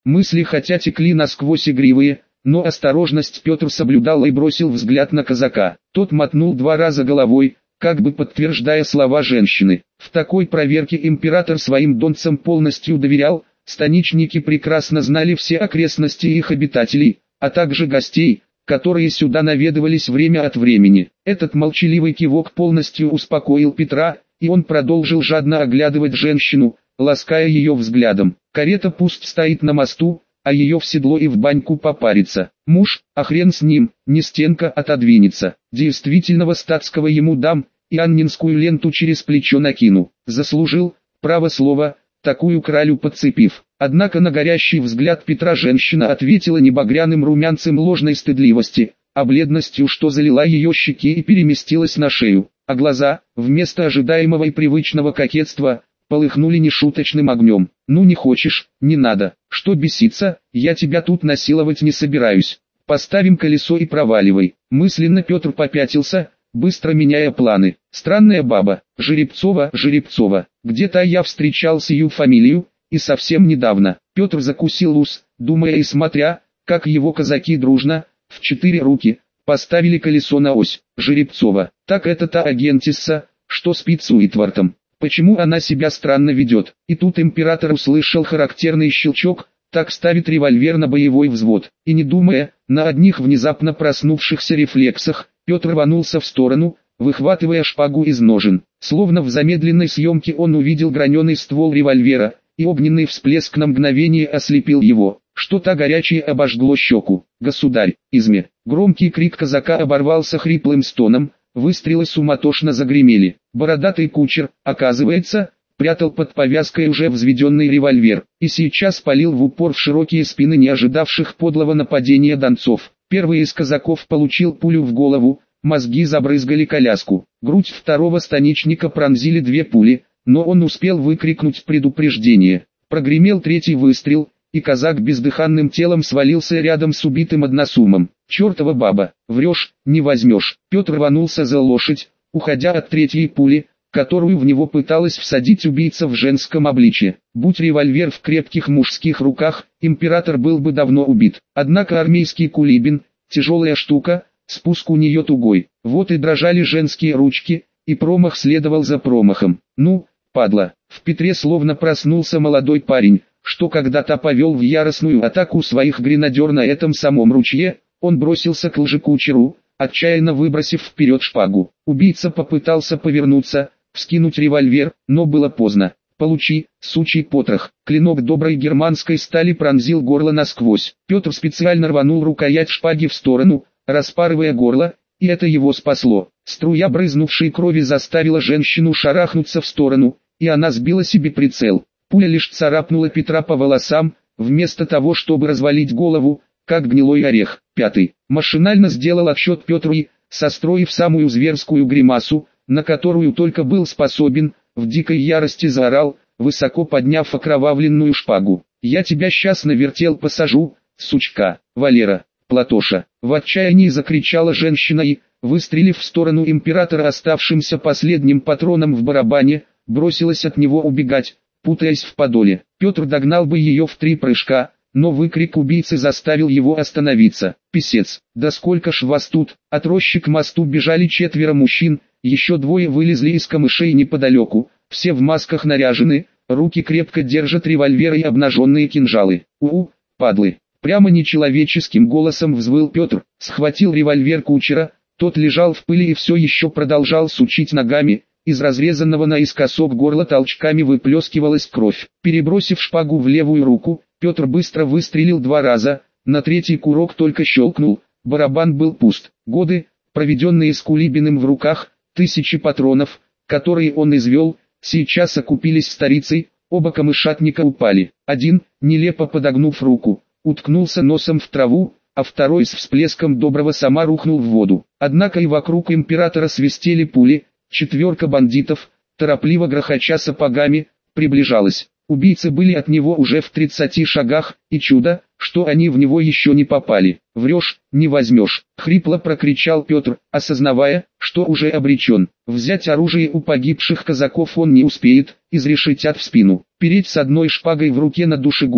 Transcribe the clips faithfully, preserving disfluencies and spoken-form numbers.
Мысли хотя текли насквозь игривые, но осторожность Петр соблюдал и бросил взгляд на казака. Тот мотнул два раза головой, как бы подтверждая слова женщины. В такой проверке император своим донцам полностью доверял, станичники прекрасно знали все окрестности и их обитателей, а также гостей, которые сюда наведывались время от времени. Этот молчаливый кивок полностью успокоил Петра, и он продолжил жадно оглядывать женщину, лаская ее взглядом. Карета пусть стоит на мосту, а ее в седло и в баньку попарится. Муж, а хрен с ним, не стенка отодвинется. Действительного статского ему дам, и аннинскую ленту через плечо накину. Заслужил, право слово, такую кралю подцепив. Однако на горящий взгляд Петра женщина ответила не багряным румянцем ложной стыдливости, а бледностью, что залила ее щеки и переместилась на шею. А глаза, вместо ожидаемого и привычного кокетства, полыхнули нешуточным огнем. «Ну не хочешь, не надо. Что беситься, я тебя тут насиловать не собираюсь. Поставим колесо и проваливай». Мысленно Петр попятился, быстро меняя планы. Странная баба, Жеребцова, Жеребцова. Где-то я встречал сию фамилию, и совсем недавно. Петр закусил ус, думая и смотря, как его казаки дружно, в четыре руки, поставили колесо на ось. Жеребцова. Так это та агентисса, что спит с Уитвортом. Почему она себя странно ведет? И тут император услышал характерный щелчок, так ставит револьвер на боевой взвод. И не думая, на одних внезапно проснувшихся рефлексах, Петр рванулся в сторону, выхватывая шпагу из ножен. Словно в замедленной съемке он увидел граненый ствол револьвера, и огненный всплеск на мгновение ослепил его. Что-то горячее обожгло щеку. «Государь, изме!» Громкий крик казака оборвался хриплым стоном, выстрелы суматошно загремели. Бородатый кучер, оказывается, прятал под повязкой уже взведенный револьвер, и сейчас палил в упор в широкие спины не ожидавших подлого нападения донцов. Первый из казаков получил пулю в голову, мозги забрызгали коляску. Грудь второго станичника пронзили две пули, но он успел выкрикнуть предупреждение. Прогремел третий выстрел, и казак бездыханным телом свалился рядом с убитым односумом. «Чертова баба, врешь, не возьмешь». Петр рванулся за лошадь, уходя от третьей пули, которую в него пыталась всадить убийца в женском обличье. Будь револьвер в крепких мужских руках, император был бы давно убит. Однако армейский кулибин, тяжелая штука, спуск у нее тугой. Вот и дрожали женские ручки, и промах следовал за промахом. Ну, падла. В Петре словно проснулся молодой парень, что когда-то повел в яростную атаку своих гренадер на этом самом ручье. Он бросился к лжекучеру, отчаянно выбросив вперед шпагу. Убийца попытался повернуться, вскинуть револьвер, но было поздно. «Получи, сучий потрох!» Клинок доброй германской стали пронзил горло насквозь. Петр специально рванул рукоять шпаги в сторону, распарывая горло, и это его спасло. Струя брызнувшей крови заставила женщину шарахнуться в сторону, и она сбила себе прицел. Пуля лишь царапнула Петра по волосам, вместо того, чтобы развалить голову, как гнилой орех. Пятый. Машинально сделал отсчет Петр и, состроив самую зверскую гримасу, на которую только был способен, в дикой ярости заорал, высоко подняв окровавленную шпагу. «Я тебя сейчас на вертел посажу, сучка, Валера, Платоша!» В отчаянии закричала женщина и, выстрелив в сторону императора оставшимся последним патроном в барабане, бросилась от него убегать, путаясь в подоле. Петр догнал бы ее в три прыжка, но выкрик убийцы заставил его остановиться. «Писец, да сколько ж вас тут!» От рощи к мосту бежали четверо мужчин, еще двое вылезли из камышей неподалеку, все в масках наряжены, руки крепко держат револьверы и обнаженные кинжалы. «У-у, падлы!» Прямо нечеловеческим голосом взвыл Петр, схватил револьвер кучера, тот лежал в пыли и все еще продолжал сучить ногами. Из разрезанного наискосок горла толчками выплескивалась кровь. Перебросив шпагу в левую руку, Петр быстро выстрелил два раза, на третий курок только щелкнул, барабан был пуст. Годы, проведенные с Кулибиным в руках, тысячи патронов, которые он извел, сейчас окупились старицей, оба камышатника упали. Один, нелепо подогнув руку, уткнулся носом в траву, а второй с всплеском доброго сама рухнул в воду. Однако и вокруг императора свистели пули. Четверка бандитов, торопливо грохоча сапогами, приближалась. Убийцы были от него уже в тридцати шагах, и чудо, что они в него еще не попали. «Врешь, не возьмешь», — хрипло прокричал Петр, осознавая, что уже обречен. Взять оружие у погибших казаков он не успеет, изрешетят в спину. Переть с одной шпагой в руке на душегубов,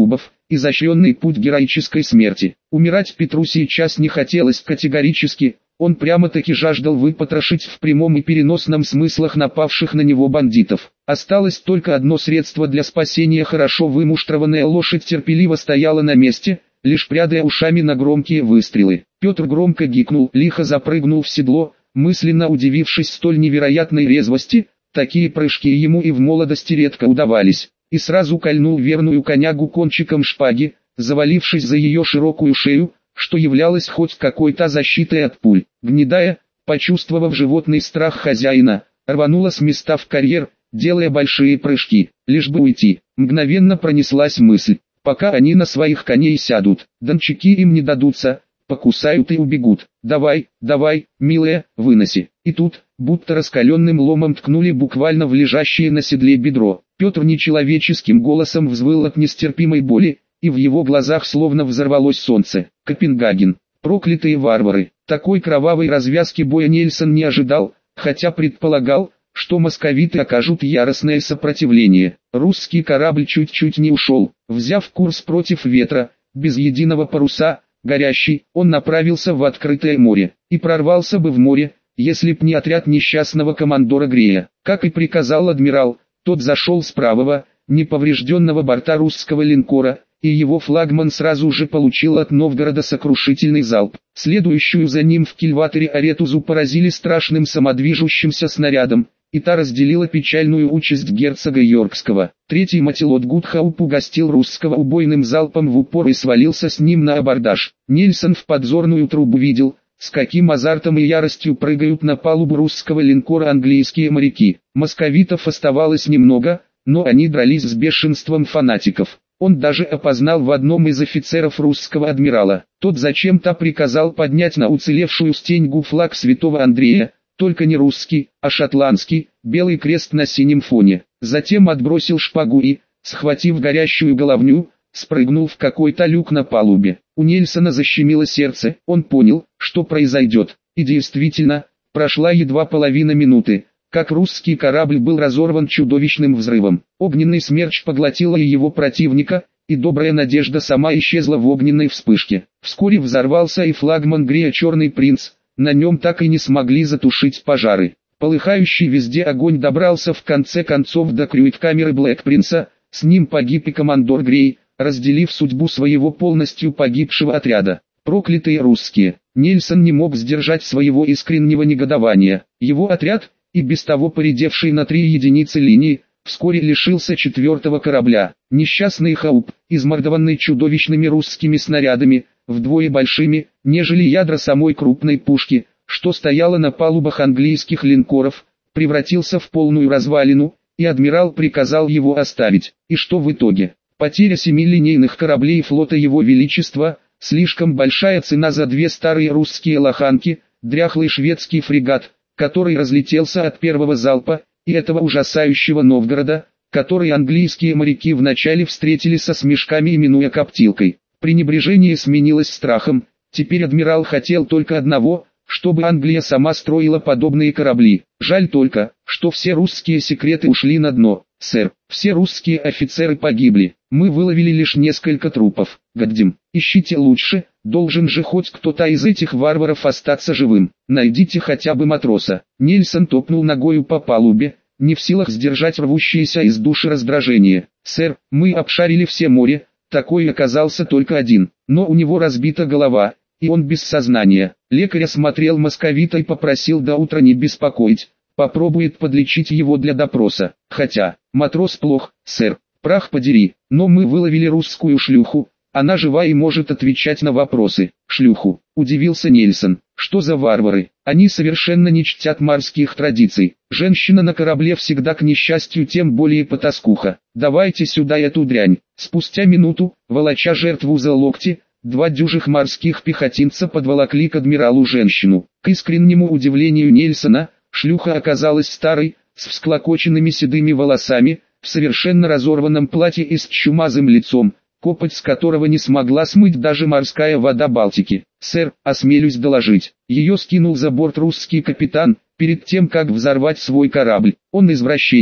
изощренный путь героической смерти. Умирать Петру сейчас не хотелось категорически, он прямо-таки жаждал выпотрошить в прямом и переносном смыслах напавших на него бандитов. Осталось только одно средство для спасения: хорошо вымуштрованная лошадь терпеливо стояла на месте, лишь прядая ушами на громкие выстрелы. Петр громко гикнул, лихо запрыгнул в седло, мысленно удивившись столь невероятной резвости, такие прыжки ему и в молодости редко удавались, и сразу кольнул верную конягу кончиком шпаги, завалившись за ее широкую шею, что являлось хоть какой-то защитой от пуль. Гнедая, почувствовав животный страх хозяина, рванула с места в карьер, делая большие прыжки, лишь бы уйти. Мгновенно пронеслась мысль: пока они на своих коней сядут, дончаки им не дадутся, покусают и убегут. Давай, давай, милая, выноси. И тут, будто раскаленным ломом ткнули буквально в лежащее на седле бедро. Петр нечеловеческим голосом взвыл от нестерпимой боли, и в его глазах словно взорвалось солнце. Копенгаген. Проклятые варвары. Такой кровавой развязки боя Нельсон не ожидал, хотя предполагал, что московиты окажут яростное сопротивление. Русский корабль чуть-чуть не ушел, взяв курс против ветра, без единого паруса, горящий, он направился в открытое море, и прорвался бы в море, если б не отряд несчастного командора Грея. Как и приказал адмирал, тот зашел с правого, неповрежденного борта русского линкора, и его флагман сразу же получил от Новгорода сокрушительный залп. Следующую за ним в кильватере Аретузу поразили страшным самодвижущимся снарядом, и та разделила печальную участь герцога Йоркского. Третий мотилот Гудхауп угостил русского убойным залпом в упор и свалился с ним на абордаж. Нельсон в подзорную трубу видел, с каким азартом и яростью прыгают на палубу русского линкора английские моряки. Московитов оставалось немного, но они дрались с бешенством фанатиков. Он даже опознал в одном из офицеров русского адмирала. Тот зачем-то приказал поднять на уцелевшую стеньгу флаг святого Андрея, только не русский, а шотландский, белый крест на синем фоне. Затем отбросил шпагу и, схватив горящую головню, спрыгнул в какой-то люк на палубе. У Нельсона защемило сердце, он понял, что произойдет. И действительно, прошла едва половина минуты, как русский корабль был разорван чудовищным взрывом. Огненный смерч поглотила и его противника, и добрая надежда сама исчезла в огненной вспышке. Вскоре взорвался и флагман Грея «Черный принц», на нем так и не смогли затушить пожары. Полыхающий везде огонь добрался в конце концов до крюит-камеры Блэк Принца, с ним погиб и командор Грей, разделив судьбу своего полностью погибшего отряда. Проклятые русские! Нельсон не мог сдержать своего искреннего негодования. Его отряд, и без того поредевший на три единицы линии, вскоре лишился четвертого корабля. Несчастный Хауп, измордованный чудовищными русскими снарядами, вдвое большими, нежели ядра самой крупной пушки, что стояла на палубах английских линкоров, превратился в полную развалину, и адмирал приказал его оставить. И что в итоге? Потеря семи линейных кораблей флота Его Величества, слишком большая цена за две старые русские лоханки, дряхлый шведский фрегат, который разлетелся от первого залпа, и этого ужасающего Новгорода, который английские моряки вначале встретили со смешками, именуя коптилкой. Пренебрежение сменилось страхом, теперь адмирал хотел только одного, чтобы Англия сама строила подобные корабли. Жаль только, что все русские секреты ушли на дно. Сэр, все русские офицеры погибли, мы выловили лишь несколько трупов. Гаддим, ищите лучше, должен же хоть кто-то из этих варваров остаться живым. Найдите хотя бы матроса. Нельсон топнул ногою по палубе, не в силах сдержать рвущееся из души раздражение. Сэр, мы обшарили все море, такой оказался только один, но у него разбита голова, и он без сознания. Лекарь осмотрел московита и попросил до утра не беспокоить, попробует подлечить его для допроса. Хотя, матрос плох, сэр, прах подери, но мы выловили русскую шлюху, она жива и может отвечать на вопросы. Шлюху, удивился Нельсон, что за варвары, они совершенно не чтят морских традиций. Женщина на корабле всегда к несчастью тем более потаскуха. Давайте сюда эту дрянь. Спустя минуту, волоча жертву за локти, два дюжих морских пехотинца подволокли к адмиралу женщину. К искреннему удивлению Нельсона, шлюха оказалась старой, с всклокоченными седыми волосами, в совершенно разорванном платье и с чумазым лицом, копоть с которого не смогла смыть даже морская вода Балтики. «Сэр, осмелюсь доложить, ее скинул за борт русский капитан, перед тем как взорвать свой корабль. Он извращенец,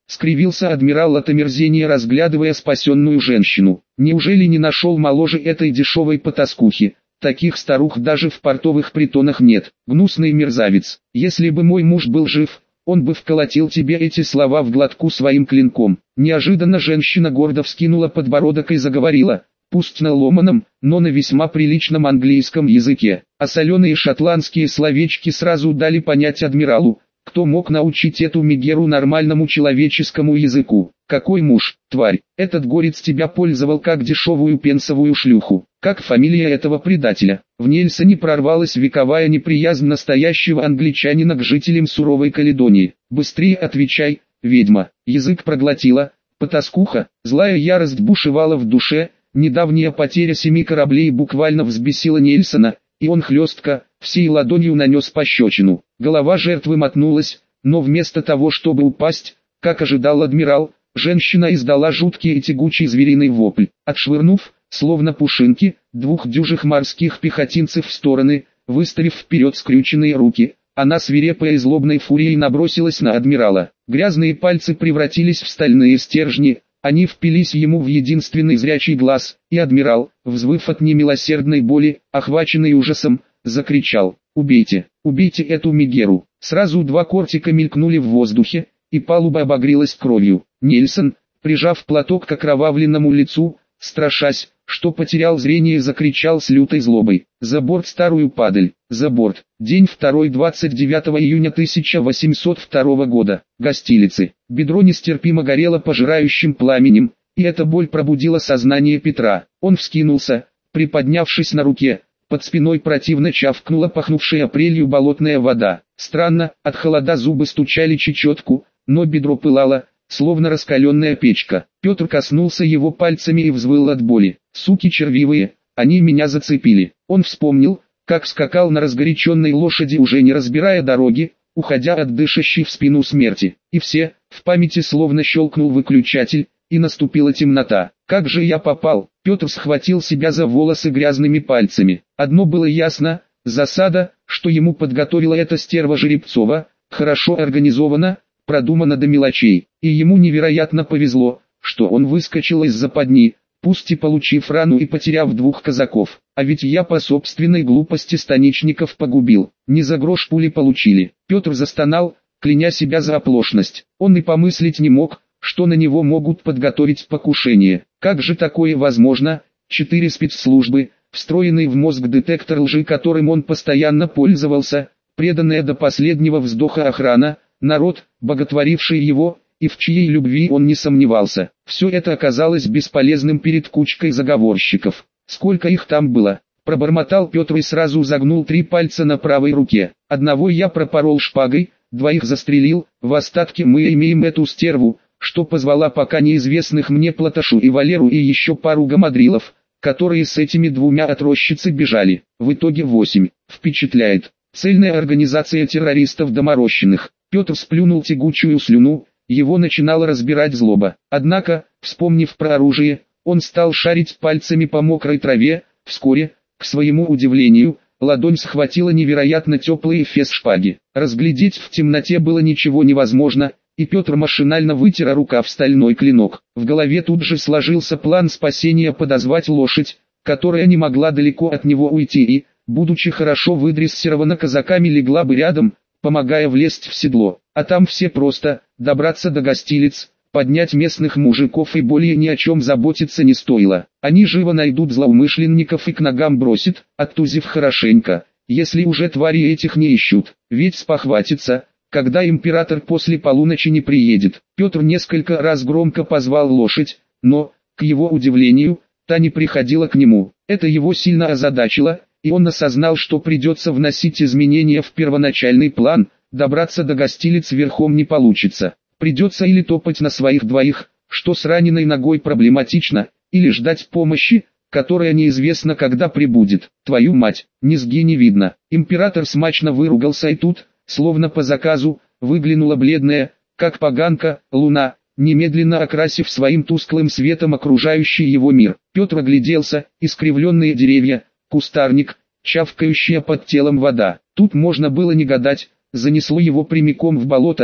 скривился адмирал от омерзения, разглядывая спасенную женщину. Неужели не нашел моложе этой дешевой потаскухи? Таких старух даже в портовых притонах нет. Гнусный мерзавец. Если бы мой муж был жив, он бы вколотил тебе эти слова в глотку своим клинком. Неожиданно женщина гордо вскинула подбородок и заговорила, пусть на ломаном, но на весьма приличном английском языке. А соленые шотландские словечки сразу дали понять адмиралу, кто мог научить эту Мегеру нормальному человеческому языку. Какой муж, тварь, этот горец тебя пользовал как дешевую пенсовую шлюху. Как фамилия этого предателя? В Нельсоне прорвалась вековая неприязнь настоящего англичанина к жителям суровой Каледонии. Быстрее отвечай, ведьма. Язык проглотила, потаскуха. Злая ярость бушевала в душе. Недавняя потеря семи кораблей буквально взбесила Нельсона, и он хлестко, всей ладонью нанес пощечину. Голова жертвы мотнулась, но вместо того, чтобы упасть, как ожидал адмирал, женщина издала жуткий и тягучий звериный вопль. Отшвырнув, словно пушинки, двух дюжих морских пехотинцев в стороны, выставив вперед скрюченные руки, она свирепой и злобной фурией набросилась на адмирала. Грязные пальцы превратились в стальные стержни, они впились ему в единственный зрячий глаз, и адмирал, взвыв от немилосердной боли, охваченный ужасом, закричал: «Убейте, убейте эту Мегеру!» Сразу два кортика мелькнули в воздухе, и палуба обогрелась кровью. Нельсон, прижав платок к окровавленному лицу, страшась, что потерял зрение, закричал с лютой злобой: «За борт, старую падаль! За борт!» День второй, двадцать девятого июня тысяча восемьсот второго года. Гостилицы. Бедро нестерпимо горело пожирающим пламенем, и эта боль пробудила сознание Петра. Он вскинулся, приподнявшись на руке. Под спиной противно чавкнула пахнувшая апрелью болотная вода. Странно, от холода зубы стучали чечетку, но бедро пылало, словно раскаленная печка. Петр коснулся его пальцами и взвыл от боли. «Суки червивые, они меня зацепили». Он вспомнил, как скакал на разгоряченной лошади, уже не разбирая дороги, уходя от дышащей в спину смерти. И все, в памяти словно щелкнул выключатель, и наступила темнота. «Как же я попал?» Петр схватил себя за волосы грязными пальцами. Одно было ясно: засада, что ему подготовила эта стерва Жеребцова, хорошо организована, продумана до мелочей. И ему невероятно повезло, что он выскочил из западни, пусть и получив рану и потеряв двух казаков. А ведь я по собственной глупости станичников погубил. Не за грош пули получили. Петр застонал, кляня себя за оплошность. Он и помыслить не мог, что на него могут подготовить покушение. Как же такое возможно? Четыре спецслужбы, встроенный в мозг детектор лжи, которым он постоянно пользовался, преданная до последнего вздоха охрана, народ, боготворивший его, и в чьей любви он не сомневался. Все это оказалось бесполезным перед кучкой заговорщиков. Сколько их там было? Пробормотал Петр и сразу загнул три пальца на правой руке. Одного я пропорол шпагой, двоих застрелил, в остатке мы имеем эту стерву, что позвала пока неизвестных мне Платошу и Валеру и еще пару гамадрилов, которые с этими двумя от рощицы бежали. В итоге восемь. Впечатляет. Цельная организация террористов доморощенных. Петр сплюнул тягучую слюну, его начинало разбирать злоба. Однако, вспомнив про оружие, он стал шарить пальцами по мокрой траве. Вскоре, к своему удивлению, ладонь схватила невероятно теплый эфес шпаги. Разглядеть в темноте было ничего невозможно, и Петр машинально вытер рукав стальной клинок. В голове тут же сложился план спасения: подозвать лошадь, которая не могла далеко от него уйти и, будучи хорошо выдрессирована казаками, легла бы рядом, помогая влезть в седло. А там все просто: добраться до гостилиц, поднять местных мужиков, и более ни о чем заботиться не стоило. Они живо найдут злоумышленников и к ногам бросят, оттузив хорошенько, если уже твари этих не ищут. Ведь спохватится, когда император после полуночи не приедет. Петр несколько раз громко позвал лошадь, но, к его удивлению, та не приходила к нему. Это его сильно озадачило, и он осознал, что придется вносить изменения в первоначальный план. Добраться до гостилиц верхом не получится. Придется или топать на своих двоих, что с раненой ногой проблематично, или ждать помощи, которая неизвестно когда прибудет. Твою мать, низги не видно. Император смачно выругался, и тут, словно по заказу, выглянула бледная, как поганка, луна, немедленно окрасив своим тусклым светом окружающий его мир. Петр огляделся: искривленные деревья, кустарник, чавкающая под телом вода. Тут можно было не гадать, занесло его прямиком в болото,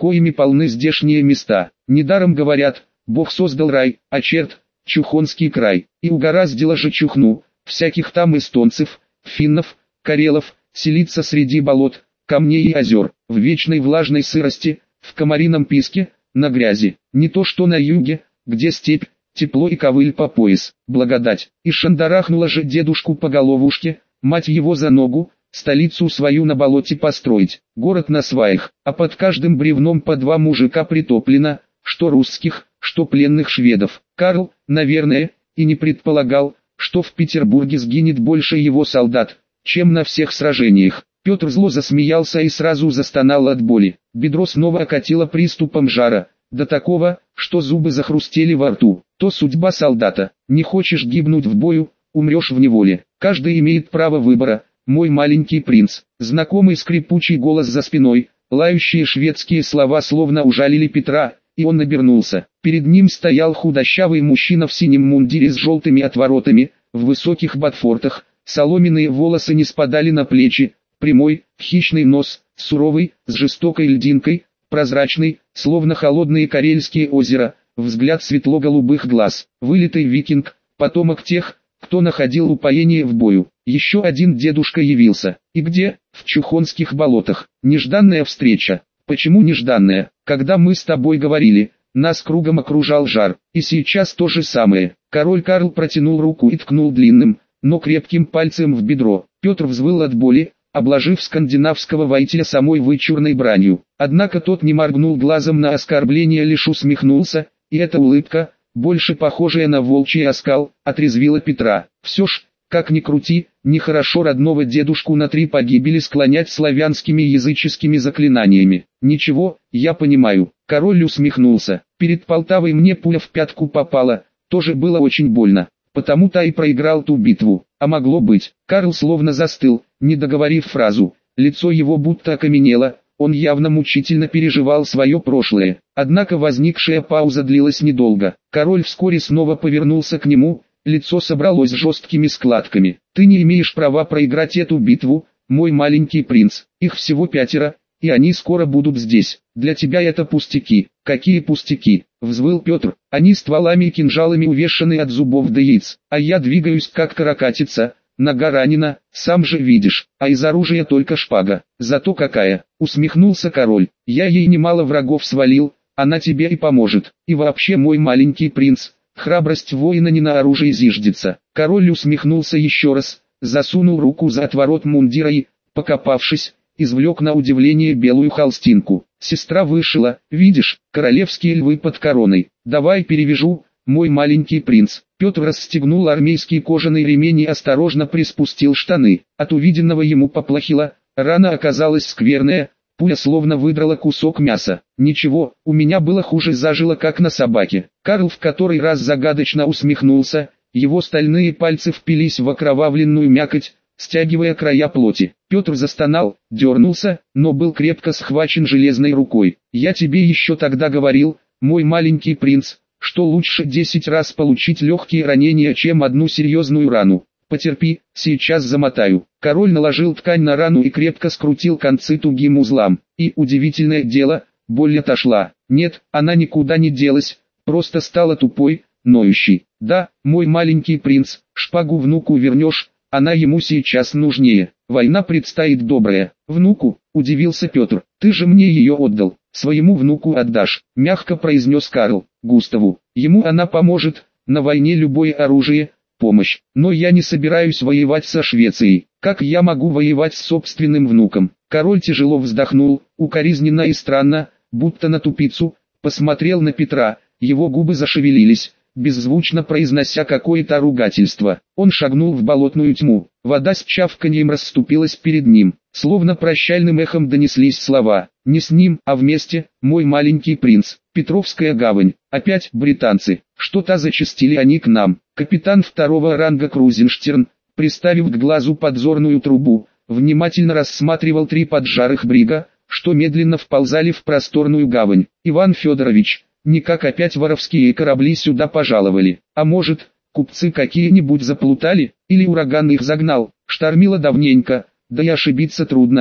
коими полны здешние места. Недаром говорят, Бог создал рай, а черт – Чухонский край, и угораздило же Чухну, всяких там эстонцев, финнов, карелов, селиться среди болот, камней и озер, в вечной влажной сырости, в комарином писке, на грязи, не то что на юге, где степь, тепло и ковыль по пояс, благодать. И шандарахнула же дедушку по головушке, мать его за ногу, столицу свою на болоте построить, город на сваях, а под каждым бревном по два мужика притоплено, что русских, что пленных шведов. Карл, наверное, и не предполагал, что в Петербурге сгинет больше его солдат, чем на всех сражениях. Петр зло засмеялся и сразу застонал от боли. Бедро снова окатило приступом жара, до такого, что зубы захрустели во рту. То судьба солдата. Не хочешь гибнуть в бою, умрешь в неволе. Каждый имеет право выбора, мой маленький принц. Знакомый скрипучий голос за спиной, лающие шведские слова словно ужалили Петра, и он обернулся. Перед ним стоял худощавый мужчина в синем мундире с желтыми отворотами, в высоких ботфортах, соломенные волосы не спадали на плечи, прямой, хищный нос, суровый, с жестокой льдинкой, прозрачный, словно холодные карельские озера, взгляд светло-голубых глаз, вылитый викинг, потомок тех, кто находил упоение в бою. Еще один дедушка явился. И где? В Чухонских болотах. Нежданная встреча. Почему нежданная? Когда мы с тобой говорили, нас кругом окружал жар. И сейчас то же самое. Король Карл протянул руку и ткнул длинным, но крепким пальцем в бедро. Петр взвыл от боли, обложив скандинавского воителя самой вычурной бранью. Однако тот не моргнул глазом на оскорбление, лишь усмехнулся, и эта улыбка, больше похожая на волчий оскал, отрезвила Петра. Все ж, как ни крути, нехорошо родного дедушку на три погибели склонять славянскими языческими заклинаниями. Ничего, я понимаю. Король усмехнулся. Перед Полтавой мне пуля в пятку попала, тоже было очень больно. Потому-то и проиграл ту битву. А могло быть. Карл словно застыл, не договорив фразу. Лицо его будто окаменело, он явно мучительно переживал свое прошлое. Однако возникшая пауза длилась недолго. Король вскоре снова повернулся к нему, лицо собралось жесткими складками. «Ты не имеешь права проиграть эту битву, мой маленький принц. Их всего пятеро, и они скоро будут здесь. Для тебя это пустяки». «Какие пустяки?» — взвыл Петр. «Они стволами и кинжалами увешаны от зубов до яиц, а я двигаюсь как каракатица, нога ранена, сам же видишь, а из оружия только шпага. Зато какая!» — усмехнулся король. «Я ей немало врагов свалил, она тебе и поможет. И вообще, мой маленький принц, храбрость воина не на оружии зиждется». Король усмехнулся еще раз, засунул руку за отворот мундира и, покопавшись, извлек на удивление белую холстинку. Сестра вышила, видишь, королевские львы под короной. Давай перевяжу, мой маленький принц. Петр расстегнул армейский кожаный ремень и осторожно приспустил штаны. От увиденного ему поплохело, рана оказалась скверная, пуля словно выдрала кусок мяса. Ничего, у меня было хуже, зажило как на собаке. Карл в который раз загадочно усмехнулся, его стальные пальцы впились в окровавленную мякоть, стягивая края плоти. Петр застонал, дернулся, но был крепко схвачен железной рукой. «Я тебе еще тогда говорил, мой маленький принц, что лучше десять раз получить легкие ранения, чем одну серьезную рану. Потерпи, сейчас замотаю». Король наложил ткань на рану и крепко скрутил концы тугим узлам. И, удивительное дело, боль отошла. Нет, она никуда не делась, просто стала тупой, ноющей. «Да, мой маленький принц, шпагу внуку вернешь, она ему сейчас нужнее. Война предстоит добрая». «Внуку?» – удивился Петр. «Ты же мне ее отдал. Своему внуку отдашь», – мягко произнес Карл. «Густаву. Ему она поможет, на войне любое оружие, помощь. Но я не собираюсь воевать со Швецией. Как я могу воевать с собственным внуком?» Король тяжело вздохнул, укоризненно и странно, будто на тупицу, посмотрел на Петра, его губы зашевелились, беззвучно произнося какое-то ругательство. Он шагнул в болотную тьму. Вода с чавканьем расступилась перед ним. Словно прощальным эхом донеслись слова. «Не с ним, а вместе, мой маленький принц». Петровская гавань. Опять британцы. Что-то зачастили они к нам. Капитан второго ранга Крузенштерн, приставив к глазу подзорную трубу, внимательно рассматривал три поджарых брига, что медленно вползали в просторную гавань. «Иван Федорович, никак опять воровские корабли сюда пожаловали. А может, купцы какие-нибудь заплутали, или ураган их загнал?» Штормило давненько, да и ошибиться трудно.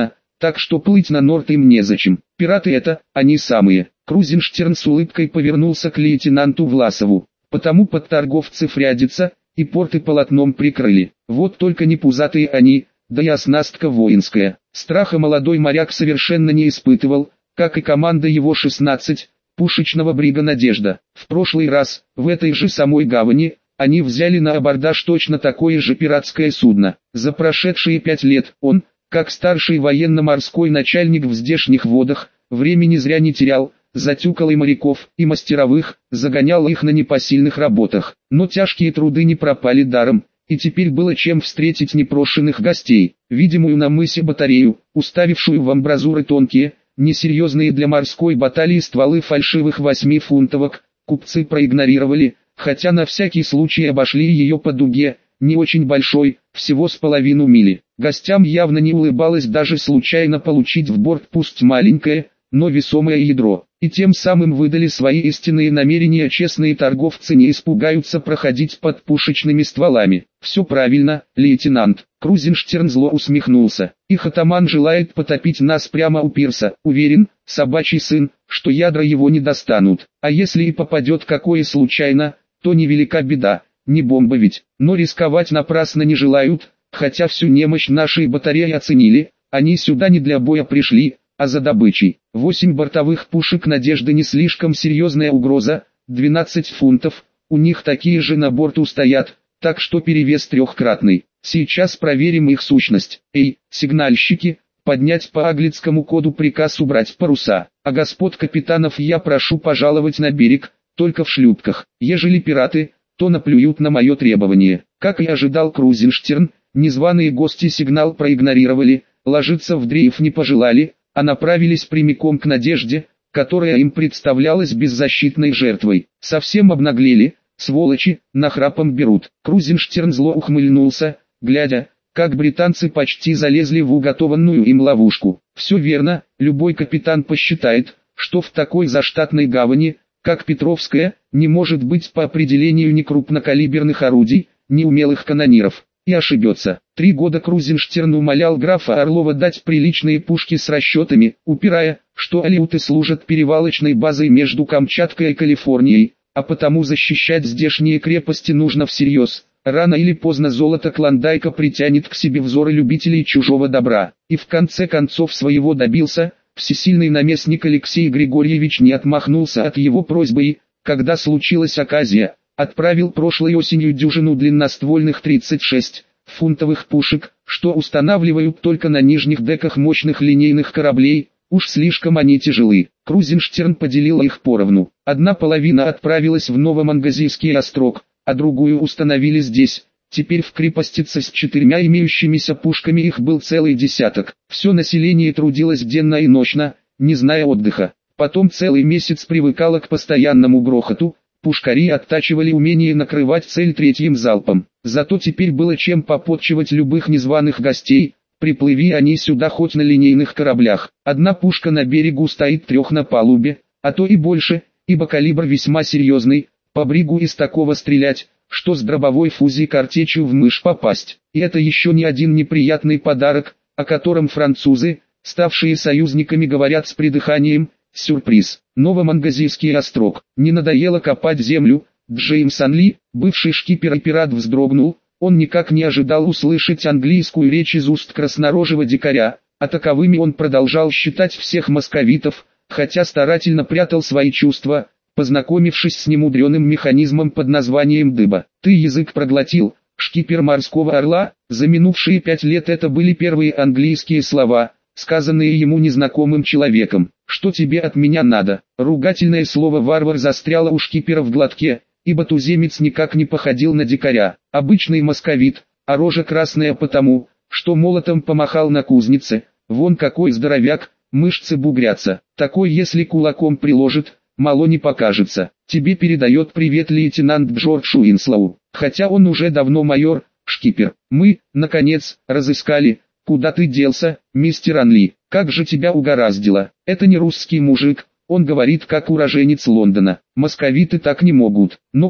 так что плыть на Норд им незачем. Пираты это, они самые. Крузенштерн с улыбкой повернулся к лейтенанту Власову. Потому подторговцев рядится, и порты полотном прикрыли. Вот только не пузатые они, да и оснастка воинская. Страха молодой моряк совершенно не испытывал, как и команда его шестнадцать, пушечного брига «Надежда». В прошлый раз, в этой же самой гавани, они взяли на абордаж точно такое же пиратское судно. За прошедшие пять лет он, как старший военно-морской начальник в здешних водах, времени зря не терял, затюкал и моряков, и мастеровых, загонял их на непосильных работах. Но тяжкие труды не пропали даром, и теперь было чем встретить непрошенных гостей, видимую на мысе батарею, уставившую в амбразуры тонкие, несерьезные для морской баталии стволы фальшивых восьмифунтовок, купцы проигнорировали, хотя на всякий случай обошли ее по дуге, не очень большой, всего с половину мили. Гостям явно не улыбалось даже случайно получить в борт пусть маленькое, но весомое ядро, и тем самым выдали свои истинные намерения. Честные торговцы не испугаются проходить под пушечными стволами. Все правильно, лейтенант. Крузенштерн зло усмехнулся. Их атаман желает потопить нас прямо у пирса. Уверен, собачий сын, что ядра его не достанут. А если и попадет какое случайно, то невелика беда, не бомба ведь. Но рисковать напрасно не желают, хотя всю немощь нашей батареи оценили. Они сюда не для боя пришли, а за добычей. Восемь бортовых пушек «Надежды» не слишком серьезная угроза, двенадцать фунтов, у них такие же на борту стоят, так что перевес трехкратный. Сейчас проверим их сущность. Эй, сигнальщики, поднять по аглицкому коду приказ убрать паруса, а господ капитанов я прошу пожаловать на берег, только в шлюпках. Ежели пираты, то наплюют на мое требование. Как и ожидал Крузенштерн, незваные гости сигнал проигнорировали, ложиться в дрейф не пожелали, а направились прямиком к «Надежде», которая им представлялась беззащитной жертвой. Совсем обнаглели, сволочи, нахрапом берут. Крузенштерн зло ухмыльнулся, глядя, как британцы почти залезли в уготованную им ловушку. Все верно, любой капитан посчитает, что в такой заштатной гавани, как Петровская, не может быть по определению ни крупнокалиберных орудий, ни умелых канониров. И ошибется. Три года Крузенштерн умолял графа Орлова дать приличные пушки с расчетами, упирая, что алеуты служат перевалочной базой между Камчаткой и Калифорнией, а потому защищать здешние крепости нужно всерьез. Рано или поздно золото Клондайка притянет к себе взоры любителей чужого добра. И в конце концов своего добился, всесильный наместник Алексей Григорьевич не отмахнулся от его просьбы и, когда случилась оказия, отправил прошлой осенью дюжину длинноствольных тридцать шесть фунтовых пушек, что устанавливают только на нижних деках мощных линейных кораблей, уж слишком они тяжелы. Крузенштерн поделил их поровну. Одна половина отправилась в Новомангазийский острог, а другую установили здесь. Теперь в крепостице с четырьмя имеющимися пушками их был целый десяток. Все население трудилось денно и ночно, не зная отдыха. Потом целый месяц привыкало к постоянному грохоту. Пушкари оттачивали умение накрывать цель третьим залпом. Зато теперь было чем попотчевать любых незваных гостей, приплыви они сюда хоть на линейных кораблях. Одна пушка на берегу стоит, трех на палубе, а то и больше, ибо калибр весьма серьезный, по бригу из такого стрелять, что с дробовой фузией картечью в мышь попасть. И это еще не один неприятный подарок, о котором французы, ставшие союзниками, говорят с придыханием: сюрприз. Новомангазийский острог. Не надоело копать землю. Джеймсон Ли, бывший шкипер и пират, вздрогнул. Он никак не ожидал услышать английскую речь из уст краснорожего дикаря, а таковыми он продолжал считать всех московитов, хотя старательно прятал свои чувства, познакомившись с немудреным механизмом под названием дыба. «Ты язык проглотил, шкипер морского орла». За минувшие пять лет это были первые английские слова, сказанные ему незнакомым человеком. «Что тебе от меня надо?» Ругательное слово «варвар» застряло у шкипера в глотке, ибо туземец никак не походил на дикаря. Обычный московит, а рожа красная потому, что молотом помахал на кузнице. Вон какой здоровяк, мышцы бугрятся. Такой, если кулаком приложит, мало не покажется. Тебе передает привет лейтенант Джордж Уинслоу, хотя он уже давно майор. Шкипер, мы, наконец, разыскали. Куда ты делся, мистер Анли? Как же тебя угораздило? Это не русский мужик, он говорит как уроженец Лондона. Московиты так не могут. Но кто,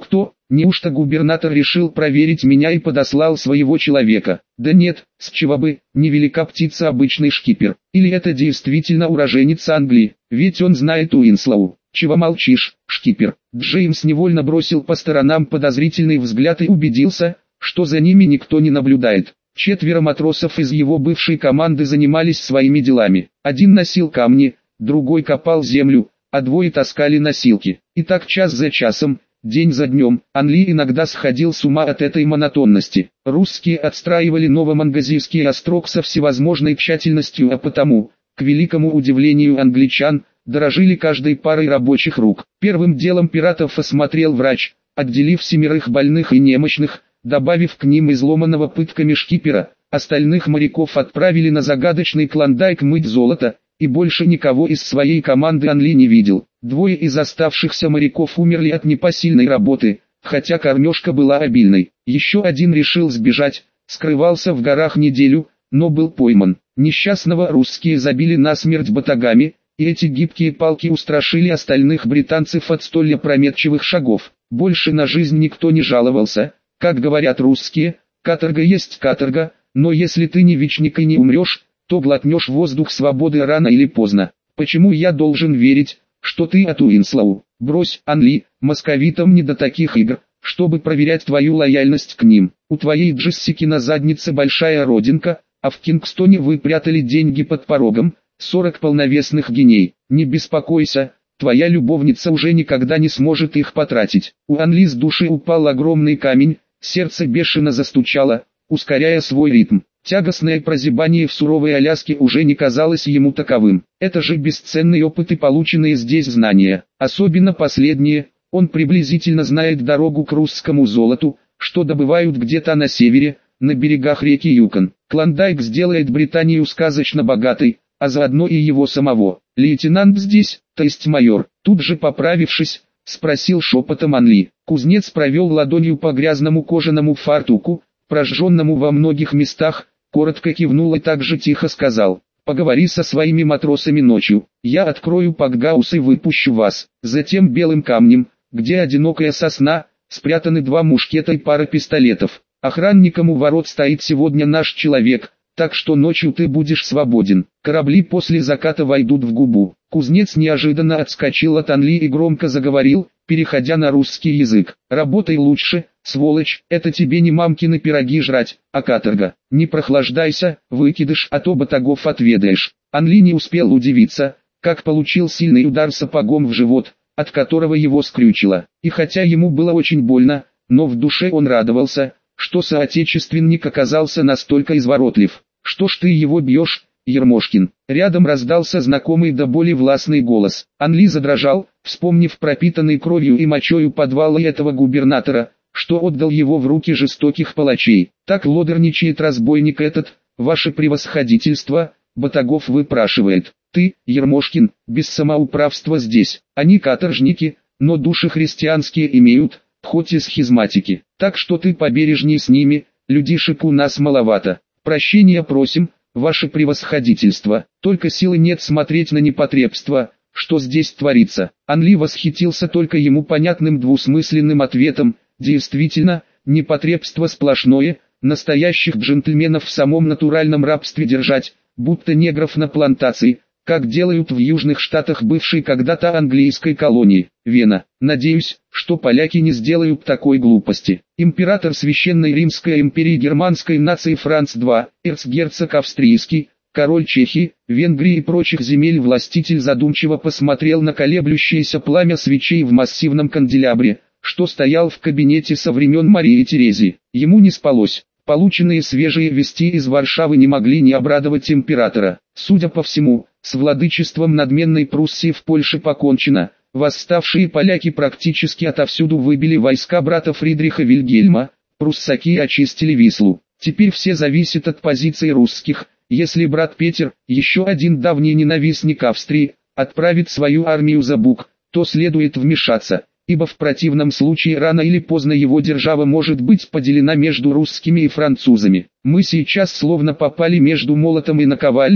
Неужто губернатор решил проверить меня и подослал своего человека? Да нет, с чего бы, невелика птица обычный шкипер. Или это действительно уроженец Англии, ведь он знает Уинслоу. Чего молчишь, шкипер? Джеймс невольно бросил по сторонам подозрительный взгляд и убедился, что за ними никто не наблюдает. Четверо матросов из его бывшей команды занимались своими делами. Один носил камни, другой копал землю, а двое таскали носилки. И так час за часом, день за днем, Анли иногда сходил с ума от этой монотонности. Русские отстраивали новомангазийский острог со всевозможной тщательностью, а потому, к великому удивлению англичан, дорожили каждой парой рабочих рук. Первым делом пиратов осмотрел врач, отделив семерых больных и немощных, добавив к ним изломанного пытками шкипера. Остальных моряков отправили на загадочный Клондайк мыть золото, и больше никого из своей команды Анли не видел. Двое из оставшихся моряков умерли от непосильной работы, хотя кормежка была обильной. Еще один решил сбежать, скрывался в горах неделю, но был пойман. Несчастного русские забили насмерть батагами, и эти гибкие палки устрашили остальных британцев от столь опрометчивых шагов. Больше на жизнь никто не жаловался. Как говорят русские, каторга есть каторга, но если ты не вечник и не умрешь, то глотнешь воздух свободы рано или поздно. Почему я должен верить, что ты от Уинслоу? Брось, Анли, московитам не до таких игр, чтобы проверять твою лояльность к ним. У твоей Джессики на заднице большая родинка, а в Кингстоне вы прятали деньги под порогом, сорок полновесных гиней. Не беспокойся, твоя любовница уже никогда не сможет их потратить. У Анли с души упал огромный камень, сердце бешено застучало, ускоряя свой ритм. Тягостное прозябание в суровой Аляске уже не казалось ему таковым. Это же бесценный опыт и полученные здесь знания. Особенно последние, он приблизительно знает дорогу к русскому золоту, что добывают где-то на севере, на берегах реки Юкон. Клондайк сделает Британию сказочно богатой, а заодно и его самого. Лейтенант здесь, то есть майор, тут же поправившись, спросил шепотом Анли. Кузнец провел ладонью по грязному кожаному фартуку, прожженному во многих местах, коротко кивнул и также тихо сказал: «Поговори со своими матросами ночью, я открою пакгаус и выпущу вас». Затем белым камнем, где одинокая сосна, спрятаны два мушкета и пара пистолетов. Охранником у ворот стоит сегодня наш человек, так что ночью ты будешь свободен. Корабли после заката войдут в губу. Кузнец неожиданно отскочил от Анли и громко заговорил, переходя на русский язык. «Работай лучше, сволочь, это тебе не мамкины пироги жрать, а каторга. Не прохлаждайся, выкидыш, а то батагов отведаешь». Анли не успел удивиться, как получил сильный удар сапогом в живот, от которого его скрючило. И хотя ему было очень больно, но в душе он радовался, что соотечественник оказался настолько изворотлив. «Что ж ты его бьешь, Ермошкин?» Рядом раздался знакомый до боли властный голос. Анли задрожал, вспомнив пропитанный кровью и мочою подвала этого губернатора, что отдал его в руки жестоких палачей. «Так лодерничает разбойник этот, ваше превосходительство», Батагов выпрашивает. «Ты, Ермошкин, без самоуправства здесь. Они каторжники, но души христианские имеют, хоть и схизматики. Так что ты побережней с ними, людишек у нас маловато. Прощения просим, ваше превосходительство, только силы нет смотреть на непотребство, что здесь творится». Анли восхитился только ему понятным двусмысленным ответом. Действительно, непотребство сплошное, настоящих джентльменов в самом натуральном рабстве держать, будто негров на плантации, как делают в южных штатах бывшей когда-то английской колонии. Вена. Надеюсь, что поляки не сделают такой глупости. Император Священной Римской империи германской нации Франц второй, эрцгерцог австрийский, король Чехии, Венгрии и прочих земель властитель задумчиво посмотрел на колеблющееся пламя свечей в массивном канделябре, что стоял в кабинете со времен Марии Терезии. Ему не спалось. Полученные свежие вести из Варшавы не могли не обрадовать императора. Судя по всему, с владычеством надменной Пруссии в Польше покончено. Восставшие поляки практически отовсюду выбили войска брата Фридриха Вильгельма, пруссаки очистили Вислу. Теперь все зависит от позиции русских. Если брат Петр, еще один давний ненавистник Австрии, отправит свою армию за Буг, то следует вмешаться, ибо в противном случае рано или поздно его держава может быть поделена между русскими и французами. Мы сейчас словно попали между молотом и наковальней,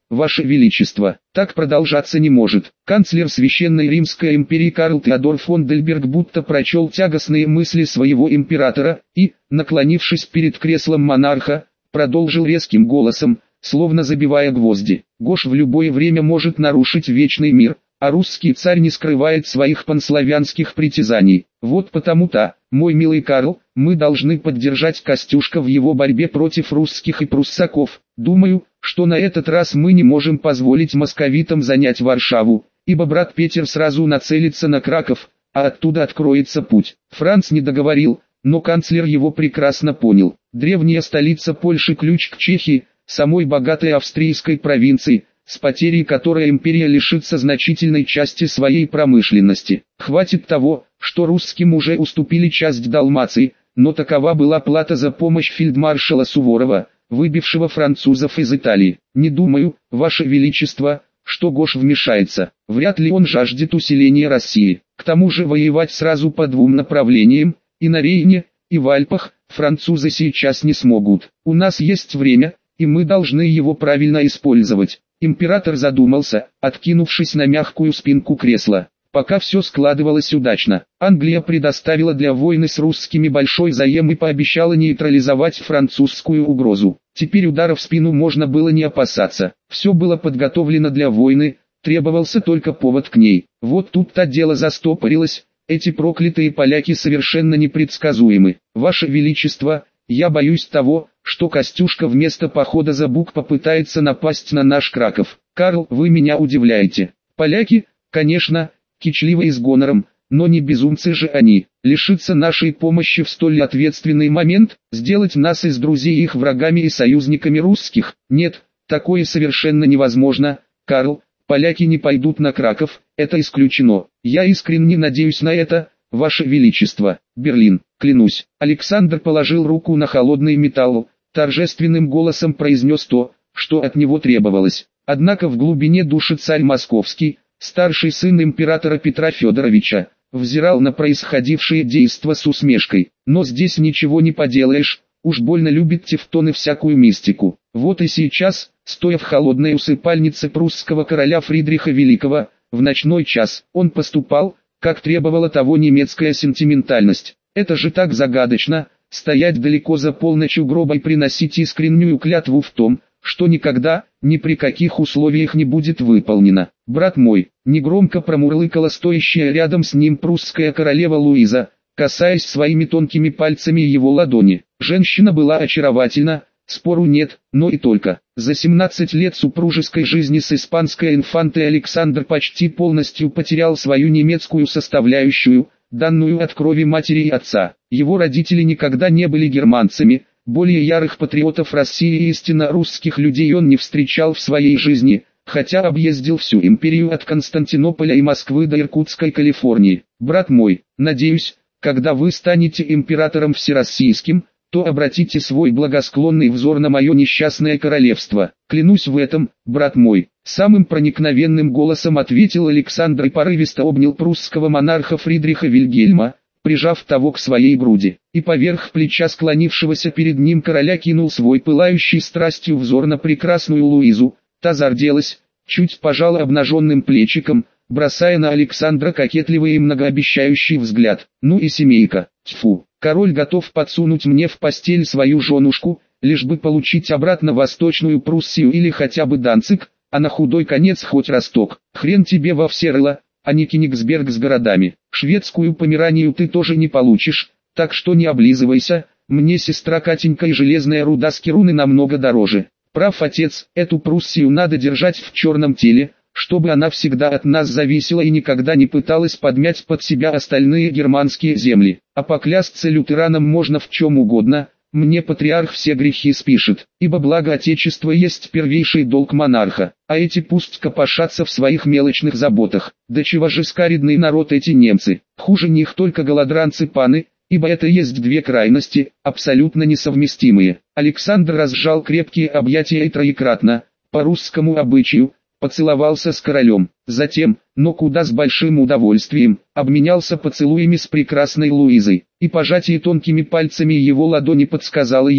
Ваше Величество. Так продолжаться не может. Канцлер Священной Римской империи Карл Теодор фон Дельберг будто прочел тягостные мысли своего императора и, наклонившись перед креслом монарха, продолжил резким голосом, словно забивая гвозди. Гош в любое время может нарушить вечный мир, а русский царь не скрывает своих панславянских притязаний. Вот потому-то, мой милый Карл, мы должны поддержать Костюшка в его борьбе против русских и пруссаков. Думаю, что на этот раз мы не можем позволить московитам занять Варшаву, ибо брат Петр сразу нацелится на Краков, а оттуда откроется путь. Франц не договорил, но канцлер его прекрасно понял. Древняя столица Польши ключ к Чехии, самой богатой австрийской провинции, с потерей которой империя лишится значительной части своей промышленности. Хватит того, что русским уже уступили часть Далмации, но такова была плата за помощь фельдмаршала Суворова, выбившего французов из Италии. Не думаю, Ваше Величество, что Гош вмешается. Вряд ли он жаждет усиления России. К тому же воевать сразу по двум направлениям, и на Рейне, и в Альпах, французы сейчас не смогут. У нас есть время, и мы должны его правильно использовать. Император задумался, откинувшись на мягкую спинку кресла. Пока все складывалось удачно, Англия предоставила для войны с русскими большой заем и пообещала нейтрализовать французскую угрозу. Теперь удара в спину можно было не опасаться. Все было подготовлено для войны, требовался только повод к ней. Вот тут-то дело застопорилось, эти проклятые поляки совершенно непредсказуемы. Ваше Величество, я боюсь того, что Костюшка вместо похода за Буг попытается напасть на наш Краков. Карл, вы меня удивляете. Поляки, конечно, кичливы и с гонором, но не безумцы же они. Лишиться нашей помощи в столь ответственный момент, сделать нас из друзей их врагами и союзниками русских? Нет, такое совершенно невозможно. Карл, поляки не пойдут на Краков, это исключено. Я искренне надеюсь на это, Ваше Величество. Берлин, клянусь. Александр положил руку на холодный металл, торжественным голосом произнес то, что от него требовалось. Однако в глубине души царь Московский, старший сын императора Петра Федоровича, взирал на происходившие действа с усмешкой. Но здесь ничего не поделаешь, уж больно любит тевтоны всякую мистику. Вот и сейчас, стоя в холодной усыпальнице прусского короля Фридриха Великого, в ночной час, он поступал, как требовала того немецкая сентиментальность. Это же так загадочно, стоять далеко за полночь у гроба и приносить искреннюю клятву в том, что никогда, ни при каких условиях не будет выполнено. Брат мой, негромко промурлыкала стоящая рядом с ним прусская королева Луиза, касаясь своими тонкими пальцами его ладони. Женщина была очаровательна, спору нет, но и только. За семнадцать лет супружеской жизни с испанской инфантой Александр почти полностью потерял свою немецкую составляющую, данную от крови матери и отца. Его родители никогда не были германцами, более ярых патриотов России и истинно русских людей он не встречал в своей жизни, хотя объездил всю империю от Константинополя и Москвы до Иркутской Калифорнии. Брат мой, надеюсь, когда вы станете императором всероссийским, то обратите свой благосклонный взор на мое несчастное королевство. Клянусь в этом, брат мой. Самым проникновенным голосом ответил Александр и порывисто обнял прусского монарха Фридриха Вильгельма, прижав того к своей груди, и поверх плеча склонившегося перед ним короля кинул свой пылающий страстью взор на прекрасную Луизу. Та зарделась, чуть пожала обнаженным плечиком, бросая на Александра кокетливый и многообещающий взгляд. Ну и семейка, тьфу, король готов подсунуть мне в постель свою женушку, лишь бы получить обратно Восточную Пруссию или хотя бы Данциг, а на худой конец хоть Росток. Хрен тебе во все рыла, а не Кенигсберг с городами. Шведскую Померанию ты тоже не получишь, так что не облизывайся, мне сестра Катенька и железная руда с Кируны намного дороже. Прав отец, эту Пруссию надо держать в черном теле, чтобы она всегда от нас зависела и никогда не пыталась подмять под себя остальные германские земли. А поклясться лютеранам можно в чем угодно, мне патриарх все грехи спишет, ибо благо Отечества есть первейший долг монарха, а эти пусть копошатся в своих мелочных заботах. Да чего же скаридный народ эти немцы, хуже них только голодранцы-паны, ибо это есть две крайности, абсолютно несовместимые. Александр разжал крепкие объятия и троекратно, по русскому обычаю, поцеловался с королем. Затем, но куда с большим удовольствием, обменялся поцелуями с прекрасной Луизой, и пожатие тонкими пальцами его ладони подсказало ему,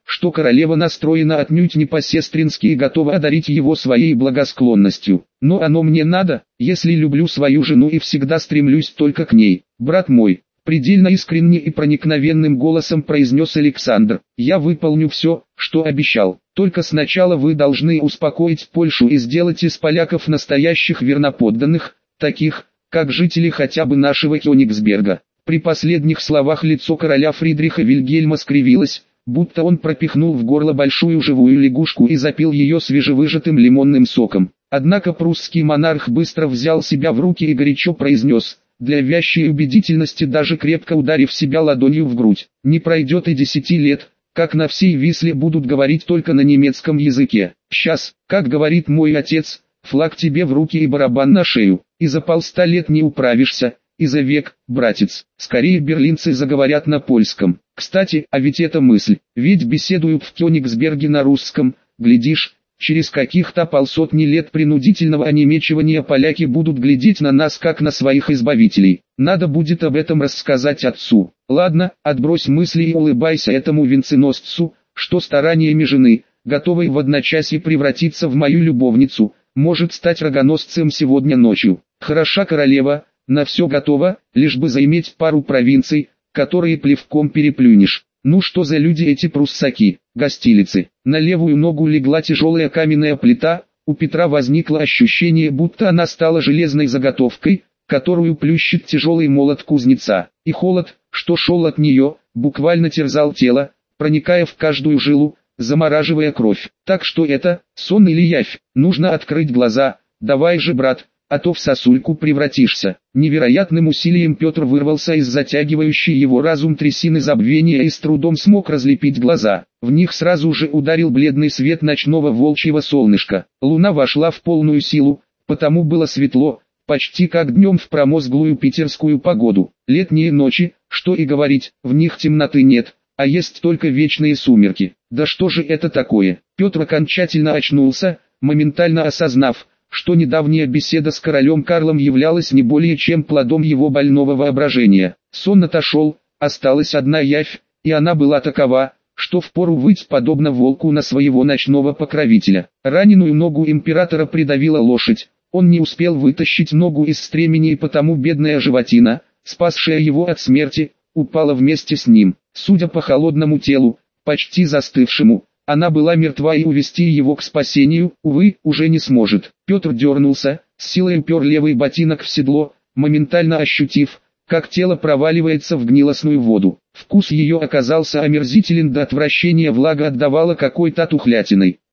что королева настроена отнюдь не по-сестрински и готова одарить его своей благосклонностью. Но оно мне надо, если люблю свою жену и всегда стремлюсь только к ней. Брат мой, предельно искренне и проникновенным голосом произнес Александр, я выполню все, что обещал. Только сначала вы должны успокоить Польшу и сделать из поляков настоящих верноподданных, таких, как жители хотя бы нашего Кёнигсберга. При последних словах лицо короля Фридриха Вильгельма скривилось, будто он пропихнул в горло большую живую лягушку и запил ее свежевыжатым лимонным соком. Однако прусский монарх быстро взял себя в руки и горячо произнес, для вящей убедительности даже крепко ударив себя ладонью в грудь, не пройдет и десяти лет, как на всей Висле будут говорить только на немецком языке. Сейчас, как говорит мой отец, флаг тебе в руки и барабан на шею, и за полста лет не управишься, и за век, братец. Скорее берлинцы заговорят на польском. Кстати, а ведь это мысль, ведь беседуют в Кёнигсберге на русском, глядишь, через каких-то полсотни лет принудительного онемечивания поляки будут глядеть на нас как на своих избавителей. Надо будет об этом рассказать отцу. Ладно, отбрось мысли и улыбайся этому венценосцу, что стараниями жены, готовой в одночасье превратиться в мою любовницу, может стать рогоносцем сегодня ночью. Хороша королева, на все готово, лишь бы заиметь пару провинций, которые плевком переплюнешь. Ну что за люди эти пруссаки, гостилицы. На левую ногу легла тяжелая каменная плита, у Петра возникло ощущение, будто она стала железной заготовкой, которую плющит тяжелый молот кузнеца. И холод, что шел от нее, буквально терзал тело, проникая в каждую жилу, замораживая кровь. Так что это, сон или явь, нужно открыть глаза, давай же, брат, а то в сосульку превратишься. Невероятным усилием Петр вырвался из затягивающей его разум трясины забвения и с трудом смог разлепить глаза. В них сразу же ударил бледный свет ночного волчьего солнышка. Луна вошла в полную силу, потому было светло, почти как днем в промозглую питерскую погоду. Летние ночи, что и говорить, в них темноты нет, а есть только вечные сумерки. Да что же это такое? Петр окончательно очнулся, моментально осознав, что недавняя беседа с королем Карлом являлась не более чем плодом его больного воображения. Сон отошел, осталась одна явь, и она была такова, что впору выть подобно волку на своего ночного покровителя. Раненую ногу императора придавила лошадь, он не успел вытащить ногу из стремени, и потому бедная животина, спасшая его от смерти, упала вместе с ним. Судя по холодному телу, почти застывшему, она была мертва, и увести его к спасению, увы, уже не сможет. Петр дернулся, с силой упер левый ботинок в седло, моментально ощутив, как тело проваливается в гнилостную воду. Вкус ее оказался омерзителен до отвращения, влага отдавала какой-то тухлятиной.